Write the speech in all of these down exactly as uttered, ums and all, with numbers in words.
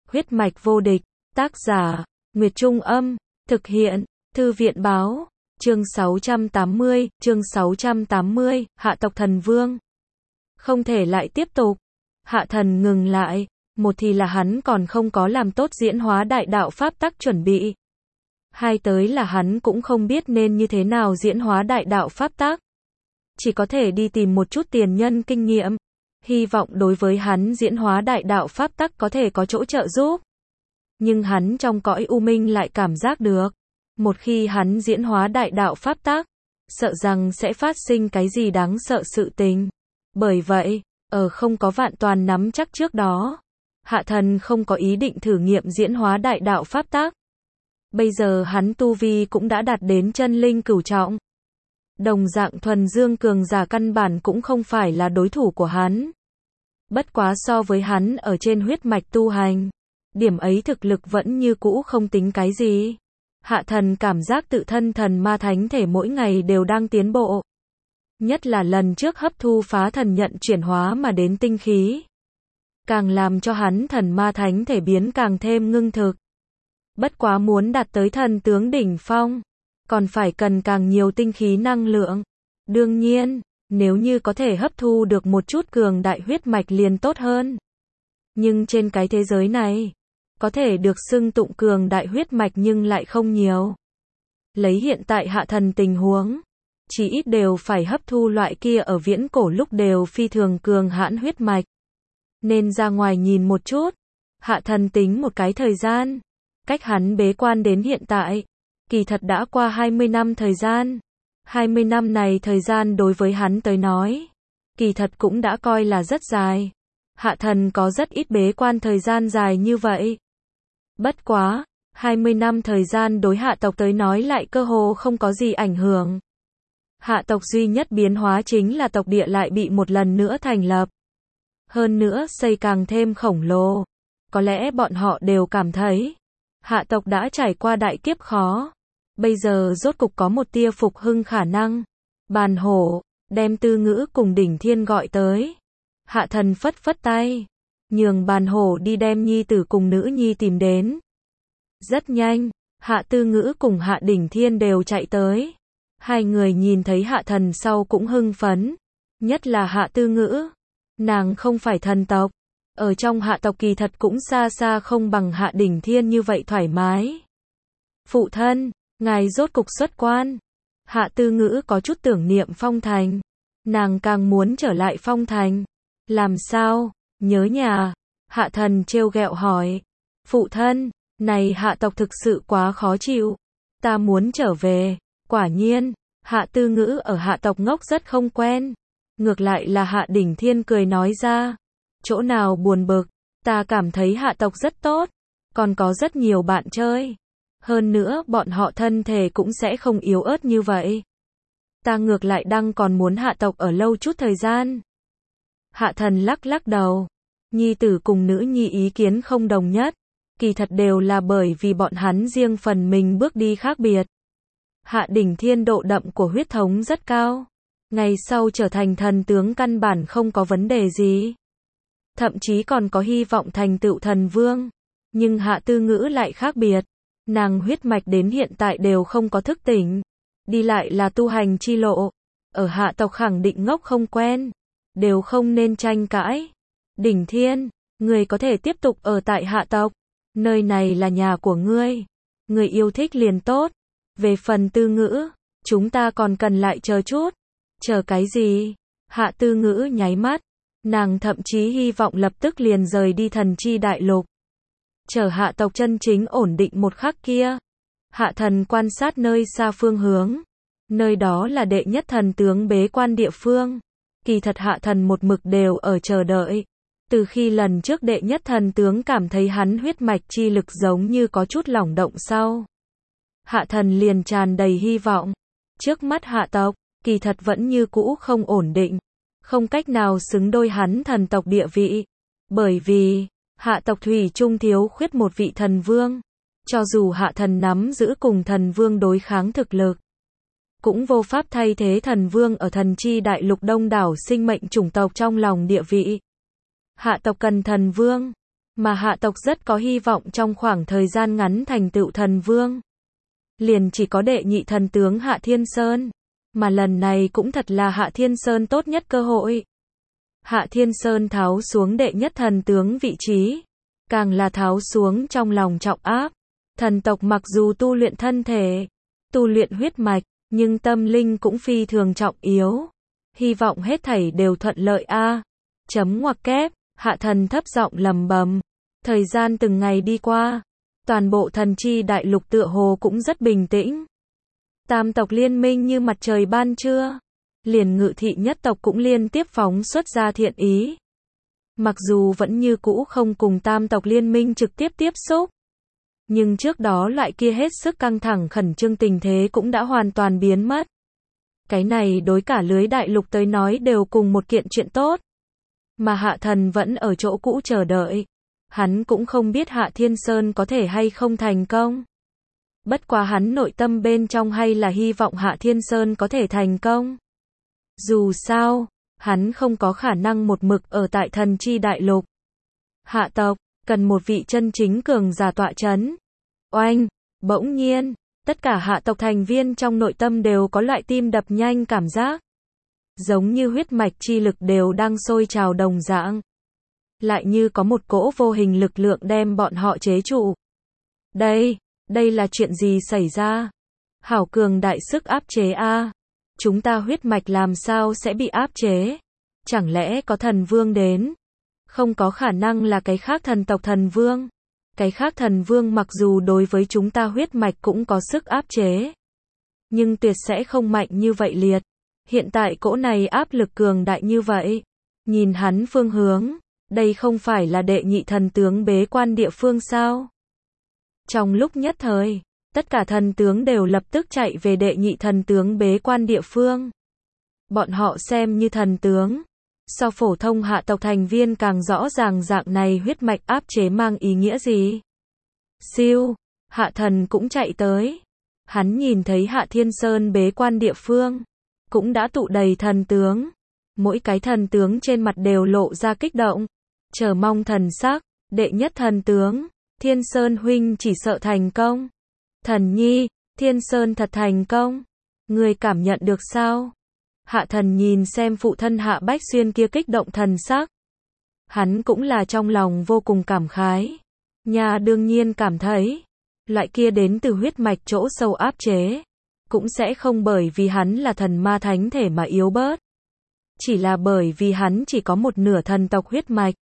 Huyết mạch vô địch, tác giả, Nguyệt Trung Âm, thực hiện, Thư viện Báo, chương sáu trăm tám mươi, chương sáu trăm tám mươi, Hạ tộc thần vương. Không thể lại tiếp tục. Hạ thần ngừng lại, một thì là hắn còn không có làm tốt diễn hóa đại đạo pháp tắc chuẩn bị. Hai tới là hắn cũng không biết nên như thế nào diễn hóa đại đạo pháp tắc. Chỉ có thể đi tìm một chút tiền nhân kinh nghiệm. Hy vọng đối với hắn diễn hóa đại đạo pháp tắc có thể có chỗ trợ giúp. Nhưng hắn trong cõi u minh lại cảm giác được. Một khi hắn diễn hóa đại đạo pháp tắc, sợ rằng sẽ phát sinh cái gì đáng sợ sự tình. Bởi vậy, ở không có vạn toàn nắm chắc trước đó, Hạ thần không có ý định thử nghiệm diễn hóa đại đạo pháp tắc. Bây giờ hắn tu vi cũng đã đạt đến chân linh cửu trọng. Đồng dạng thuần dương cường giả căn bản cũng không phải là đối thủ của hắn. Bất quá so với hắn ở trên huyết mạch tu hành, điểm ấy thực lực vẫn như cũ không tính cái gì. Hạ thần cảm giác tự thân thần ma thánh thể mỗi ngày đều đang tiến bộ. Nhất là lần trước hấp thu phá thần nhận chuyển hóa mà đến tinh khí. Càng làm cho hắn thần ma thánh thể biến càng thêm ngưng thực. Bất quá muốn đạt tới thần tướng đỉnh phong, còn phải cần càng nhiều tinh khí năng lượng. Đương nhiên, nếu như có thể hấp thu được một chút cường đại huyết mạch liền tốt hơn. Nhưng trên cái thế giới này, có thể được xưng tụng cường đại huyết mạch nhưng lại không nhiều. Lấy hiện tại hạ thần tình huống, chỉ ít đều phải hấp thu loại kia ở viễn cổ lúc đều phi thường cường hãn huyết mạch. Nên ra ngoài nhìn một chút. Hạ thần tính một cái thời gian. Cách hắn bế quan đến hiện tại, kỳ thật đã qua hai mươi năm thời gian. hai mươi năm này thời gian đối với hắn tới nói, kỳ thật cũng đã coi là rất dài. Hạ thần có rất ít bế quan thời gian dài như vậy. Bất quá, hai mươi năm thời gian đối hạ tộc tới nói lại cơ hồ không có gì ảnh hưởng. Hạ tộc duy nhất biến hóa chính là tộc địa lại bị một lần nữa thành lập. Hơn nữa xây càng thêm khổng lồ. Có lẽ bọn họ đều cảm thấy, hạ tộc đã trải qua đại kiếp khó. Bây giờ rốt cục có một tia phục hưng khả năng. Bàn hổ, đem Tư Ngữ cùng Đỉnh Thiên gọi tới. Hạ thần phất phất tay, nhường bàn hổ đi đem nhi tử cùng nữ nhi tìm đến. Rất nhanh, Hạ Tư Ngữ cùng Hạ Đỉnh Thiên đều chạy tới. Hai người nhìn thấy hạ thần sau cũng hưng phấn. Nhất là Hạ Tư Ngữ. Nàng không phải thần tộc. Ở trong hạ tộc kỳ thật cũng xa xa không bằng Hạ Đỉnh Thiên như vậy thoải mái. Phụ thân, ngài rốt cục xuất quan. Hạ Tư Ngữ có chút tưởng niệm Phong Thành. Nàng càng muốn trở lại Phong Thành. Làm sao? Nhớ nhà. Hạ thần trêu ghẹo hỏi. Phụ thân, này hạ tộc thực sự quá khó chịu. Ta muốn trở về. Quả nhiên, Hạ Tư Ngữ ở hạ tộc ngốc rất không quen. Ngược lại là Hạ Đỉnh Thiên cười nói ra. Chỗ nào buồn bực, ta cảm thấy hạ tộc rất tốt. Còn có rất nhiều bạn chơi. Hơn nữa bọn họ thân thể cũng sẽ không yếu ớt như vậy. Ta ngược lại đang còn muốn hạ tộc ở lâu chút thời gian. Hạ thần lắc lắc đầu. Nhi tử cùng nữ nhi ý kiến không đồng nhất. Kỳ thật đều là bởi vì bọn hắn riêng phần mình bước đi khác biệt. Hạ Đỉnh Thiên độ đậm của huyết thống rất cao. Ngày sau trở thành thần tướng căn bản không có vấn đề gì. Thậm chí còn có hy vọng thành tựu thần vương. Nhưng Hạ Tư Ngữ lại khác biệt. Nàng huyết mạch đến hiện tại đều không có thức tỉnh. Đi lại là tu hành chi lộ. Ở hạ tộc khẳng định ngốc không quen. Đều không nên tranh cãi. Đỉnh Thiên, người có thể tiếp tục ở tại hạ tộc. Nơi này là nhà của ngươi. Người yêu thích liền tốt. Về phần Tư Ngữ, chúng ta còn cần lại chờ chút. Chờ cái gì? Hạ Tư Ngữ nháy mắt. Nàng thậm chí hy vọng lập tức liền rời đi thần chi đại lục. Chờ hạ tộc chân chính ổn định một khắc kia. Hạ thần quan sát nơi xa phương hướng. Nơi đó là đệ nhất thần tướng bế quan địa phương. Kỳ thật hạ thần một mực đều ở chờ đợi. Từ khi lần trước đệ nhất thần tướng cảm thấy hắn huyết mạch chi lực giống như có chút lỏng động sau. Hạ thần liền tràn đầy hy vọng. Trước mắt hạ tộc, kỳ thật vẫn như cũ không ổn định. Không cách nào xứng đôi hắn thần tộc địa vị. Bởi vì, hạ tộc thủy chung thiếu khuyết một vị thần vương. Cho dù hạ thần nắm giữ cùng thần vương đối kháng thực lực, cũng vô pháp thay thế thần vương ở thần chi đại lục đông đảo sinh mệnh chủng tộc trong lòng địa vị. Hạ tộc cần thần vương, mà hạ tộc rất có hy vọng trong khoảng thời gian ngắn thành tựu thần vương. Liền chỉ có đệ nhị thần tướng Hạ Thiên Sơn, mà lần này cũng thật là Hạ Thiên Sơn tốt nhất cơ hội. Hạ Thiên Sơn tháo xuống đệ nhất thần tướng vị trí, càng là tháo xuống trong lòng trọng áp. Thần tộc mặc dù tu luyện thân thể, tu luyện huyết mạch, nhưng tâm linh cũng phi thường trọng yếu. Hy vọng hết thảy đều thuận lợi a. Chấm ngoặc kép, Hạ thần thấp giọng lầm bầm. Thời gian từng ngày đi qua, toàn bộ thần chi đại lục tựa hồ cũng rất bình tĩnh. Tam tộc liên minh như mặt trời ban trưa, liền Ngự thị nhất tộc cũng liên tiếp phóng xuất ra thiện ý. Mặc dù vẫn như cũ không cùng tam tộc liên minh trực tiếp tiếp xúc, nhưng trước đó loại kia hết sức căng thẳng khẩn trương tình thế cũng đã hoàn toàn biến mất. Cái này đối cả lưới đại lục tới nói đều cùng một kiện chuyện tốt. Mà Hạ thần vẫn ở chỗ cũ chờ đợi. Hắn cũng không biết Hạ Thiên Sơn có thể hay không thành công. Bất quá hắn nội tâm bên trong hay là hy vọng Hạ Thiên Sơn có thể thành công. Dù sao, hắn không có khả năng một mực ở tại thần chi đại lục. Hạ tộc, cần một vị chân chính cường giả tọa chấn. Oanh, bỗng nhiên, tất cả hạ tộc thành viên trong nội tâm đều có loại tim đập nhanh cảm giác. Giống như huyết mạch chi lực đều đang sôi trào đồng dạng. Lại như có một cỗ vô hình lực lượng đem bọn họ chế trụ. Đây, đây là chuyện gì xảy ra? Hảo cường đại sức áp chế a. Chúng ta huyết mạch làm sao sẽ bị áp chế? Chẳng lẽ có thần vương đến? Không có khả năng là cái khác thần tộc thần vương. Cái khác thần vương mặc dù đối với chúng ta huyết mạch cũng có sức áp chế, nhưng tuyệt sẽ không mạnh như vậy liệt. Hiện tại cỗ này áp lực cường đại như vậy. Nhìn hắn phương hướng, đây không phải là đệ nhị thần tướng bế quan địa phương sao? Trong lúc nhất thời, tất cả thần tướng đều lập tức chạy về đệ nhị thần tướng bế quan địa phương. Bọn họ xem như thần tướng. So phổ thông hạ tộc thành viên càng rõ ràng dạng này huyết mạch áp chế mang ý nghĩa gì. Siêu, Hạ thần cũng chạy tới. Hắn nhìn thấy Hạ Thiên Sơn bế quan địa phương, cũng đã tụ đầy thần tướng. Mỗi cái thần tướng trên mặt đều lộ ra kích động, chờ mong thần sắc. Đệ nhất thần tướng, Thiên Sơn huynh chỉ sợ thành công. Thần nhi, Thiên Sơn thật thành công. Người cảm nhận được sao? Hạ thần nhìn xem phụ thân Hạ Bách Xuyên kia kích động thần sắc. Hắn cũng là trong lòng vô cùng cảm khái. Nhà đương nhiên cảm thấy, loại kia đến từ huyết mạch chỗ sâu áp chế, cũng sẽ không bởi vì hắn là thần ma thánh thể mà yếu bớt. Chỉ là bởi vì hắn chỉ có một nửa thần tộc huyết mạch.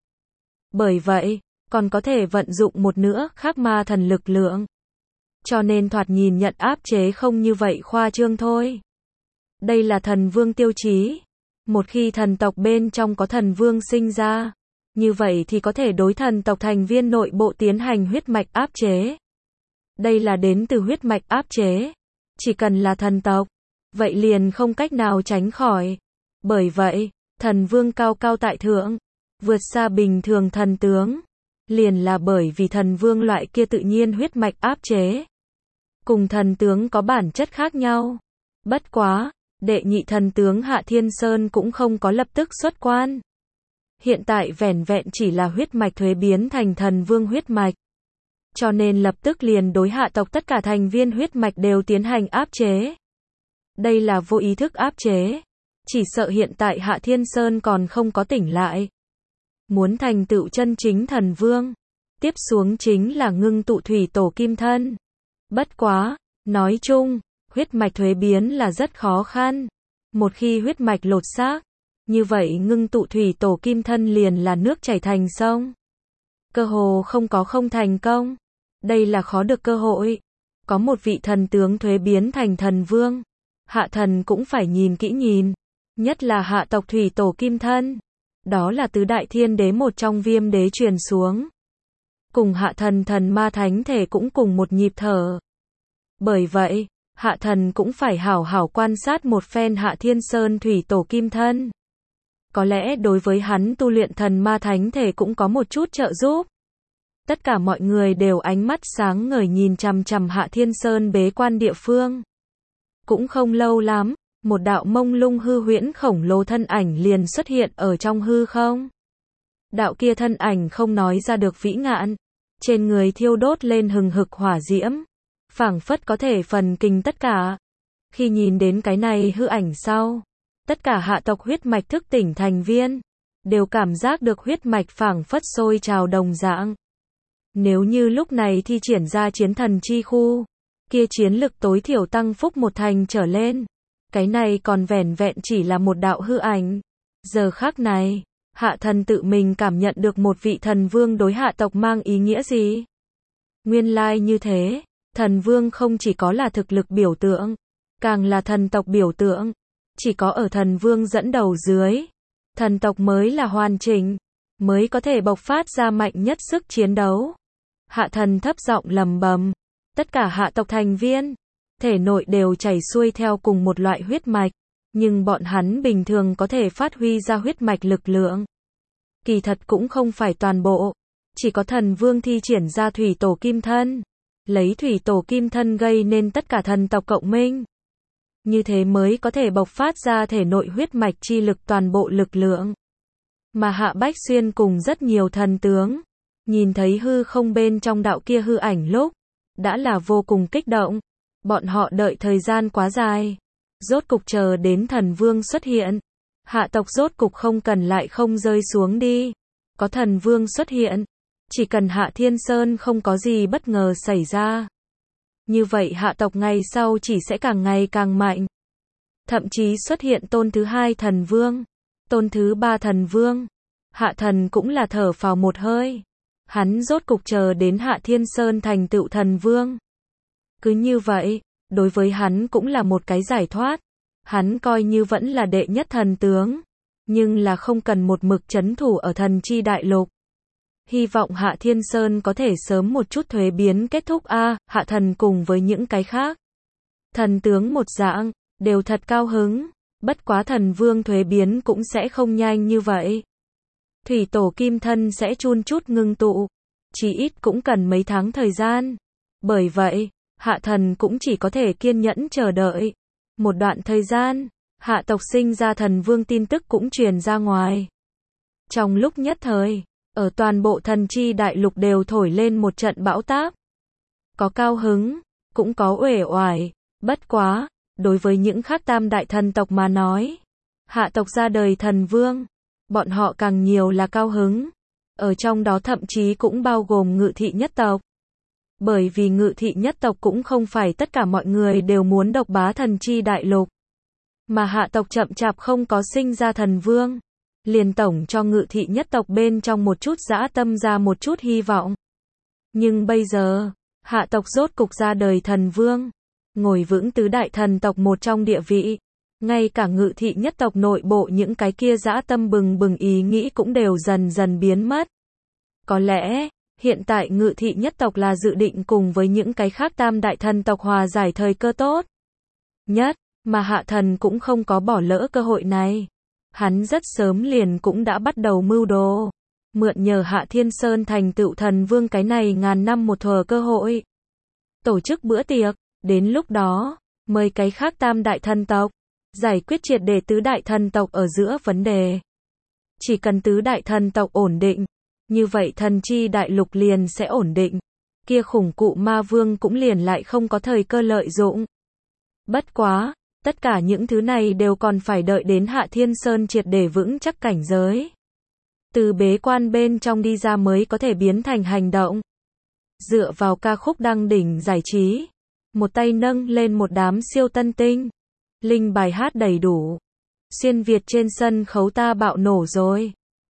Bởi vậy, còn có thể vận dụng một nửa khác ma thần lực lượng. Cho nên thoạt nhìn nhận áp chế không như vậy khoa trương thôi. Đây là thần vương tiêu chí. Một khi thần tộc bên trong có thần vương sinh ra, như vậy thì có thể đối thần tộc thành viên nội bộ tiến hành huyết mạch áp chế. Đây là đến từ huyết mạch áp chế. Chỉ cần là thần tộc, vậy liền không cách nào tránh khỏi. Bởi vậy, thần vương cao cao tại thượng, vượt xa bình thường thần tướng. Liền là bởi vì thần vương loại kia tự nhiên huyết mạch áp chế. Cùng thần tướng có bản chất khác nhau. Bất quá, đệ nhị thần tướng Hạ Thiên Sơn cũng không có lập tức xuất quan. Hiện tại vẻn vẹn chỉ là huyết mạch thuế biến thành thần vương huyết mạch. Cho nên lập tức liền đối hạ tộc tất cả thành viên huyết mạch đều tiến hành áp chế. Đây là vô ý thức áp chế. Chỉ sợ hiện tại Hạ Thiên Sơn còn không có tỉnh lại. Muốn thành tựu chân chính thần vương, tiếp xuống chính là ngưng tụ thủy tổ kim thân. Bất quá, nói chung, huyết mạch thuế biến là rất khó khăn. Một khi huyết mạch lột xác, như vậy ngưng tụ thủy tổ kim thân liền là nước chảy thành sông. Cơ hồ không có không thành công. Đây là khó được cơ hội. Có một vị thần tướng thuế biến thành thần vương, hạ thần cũng phải nhìn kỹ nhìn. Nhất là hạ tộc thủy tổ kim thân. Đó là tứ đại thiên đế một trong viêm đế truyền xuống. Cùng hạ thần thần ma thánh thể cũng cùng một nhịp thở. Bởi vậy, hạ thần cũng phải hảo hảo quan sát một phen Hạ Thiên Sơn thủy tổ kim thân. Có lẽ đối với hắn tu luyện thần ma thánh thể cũng có một chút trợ giúp. Tất cả mọi người đều ánh mắt sáng ngời nhìn chằm chằm Hạ Thiên Sơn bế quan địa phương. Cũng không lâu lắm, một đạo mông lung hư huyễn khổng lồ thân ảnh liền xuất hiện ở trong hư không. Đạo kia thân ảnh không nói ra được vĩ ngạn, trên người thiêu đốt lên hừng hực hỏa diễm, phảng phất có thể phần kinh tất cả. Khi nhìn đến cái này hư ảnh sau, tất cả hạ tộc huyết mạch thức tỉnh thành viên, đều cảm giác được huyết mạch phảng phất sôi trào đồng dạng. Nếu như lúc này thi triển ra chiến thần chi khu, kia chiến lực tối thiểu tăng phúc một thành trở lên. Cái này còn vẻn vẹn chỉ là một đạo hư ảnh. Giờ khắc này, hạ thần tự mình cảm nhận được một vị thần vương đối hạ tộc mang ý nghĩa gì. Nguyên lai như thế, thần vương không chỉ có là thực lực biểu tượng, càng là thần tộc biểu tượng. Chỉ có ở thần vương dẫn đầu dưới, thần tộc mới là hoàn chỉnh, mới có thể bộc phát ra mạnh nhất sức chiến đấu. Hạ thần thấp giọng lầm bầm, tất cả hạ tộc thành viên, thể nội đều chảy xuôi theo cùng một loại huyết mạch, nhưng bọn hắn bình thường có thể phát huy ra huyết mạch lực lượng. Kỳ thật cũng không phải toàn bộ, chỉ có thần vương thi triển ra thủy tổ kim thân, lấy thủy tổ kim thân gây nên tất cả thần tộc cộng minh. Như thế mới có thể bộc phát ra thể nội huyết mạch chi lực toàn bộ lực lượng. Mà Hạ Bách Xuyên cùng rất nhiều thần tướng, nhìn thấy hư không bên trong đạo kia hư ảnh lúc, đã là vô cùng kích động. Bọn họ đợi thời gian quá dài, rốt cục chờ đến thần vương xuất hiện. Hạ tộc rốt cục không cần lại không rơi xuống đi. Có thần vương xuất hiện, chỉ cần Hạ Thiên Sơn không có gì bất ngờ xảy ra, như vậy hạ tộc ngày sau chỉ sẽ càng ngày càng mạnh. Thậm chí xuất hiện tôn thứ hai thần vương, tôn thứ ba thần vương. Hạ thần cũng là thở phào một hơi. Hắn rốt cục chờ đến Hạ Thiên Sơn thành tựu thần vương. Cứ như vậy, đối với hắn cũng là một cái giải thoát. Hắn coi như vẫn là đệ nhất thần tướng, nhưng là không cần một mực trấn thủ ở thần chi đại lục. Hy vọng Hạ Thiên Sơn có thể sớm một chút thuế biến kết thúc a. À, Hạ thần cùng với những cái khác thần tướng một dạng, đều thật cao hứng. Bất quá thần vương thuế biến cũng sẽ không nhanh như vậy. Thủy tổ kim thân sẽ chun chút ngưng tụ, chỉ ít cũng cần mấy tháng thời gian. Bởi vậy, hạ thần cũng chỉ có thể kiên nhẫn chờ đợi. Một đoạn thời gian, hạ tộc sinh ra thần vương tin tức cũng truyền ra ngoài. Trong lúc nhất thời, ở toàn bộ thần chi đại lục đều thổi lên một trận bão táp. Có cao hứng, cũng có uể oải. Bất quá, đối với những khác tam đại thần tộc mà nói, hạ tộc ra đời thần vương, bọn họ càng nhiều là cao hứng. Ở trong đó thậm chí cũng bao gồm Ngự thị nhất tộc. Bởi vì Ngự thị nhất tộc cũng không phải tất cả mọi người đều muốn độc bá thần chi đại lục. Mà hạ tộc chậm chạp không có sinh ra thần vương, liền tổng cho Ngự thị nhất tộc bên trong một chút dã tâm ra một chút hy vọng. Nhưng bây giờ, hạ tộc rốt cục ra đời thần vương, ngồi vững tứ đại thần tộc một trong địa vị. Ngay cả Ngự thị nhất tộc nội bộ những cái kia dã tâm bừng bừng ý nghĩ cũng đều dần dần biến mất. Có lẽ, hiện tại Ngự thị nhất tộc là dự định cùng với những cái khác tam đại thần tộc hòa giải thời cơ tốt nhất, mà hạ thần cũng không có bỏ lỡ cơ hội này. Hắn rất sớm liền cũng đã bắt đầu mưu đồ, mượn nhờ Hạ Thiên Sơn thành tựu thần vương cái này ngàn năm một thuở cơ hội. Tổ chức bữa tiệc, đến lúc đó, mời cái khác tam đại thần tộc, giải quyết triệt để tứ đại thần tộc ở giữa vấn đề. Chỉ cần tứ đại thần tộc ổn định, như vậy thần chi đại lục liền sẽ ổn định. Kia khủng cụ ma vương cũng liền lại không có thời cơ lợi dụng. Bất quá, tất cả những thứ này đều còn phải đợi đến Hạ Thiên Sơn triệt để vững chắc cảnh giới. Từ bế quan bên trong đi ra mới có thể biến thành hành động. Dựa vào ca khúc đăng đỉnh giải trí, một tay nâng lên một đám siêu tân tinh. Linh bài hát đầy đủ. Xuyên Việt trên sân khấu ta bạo nổ rồi.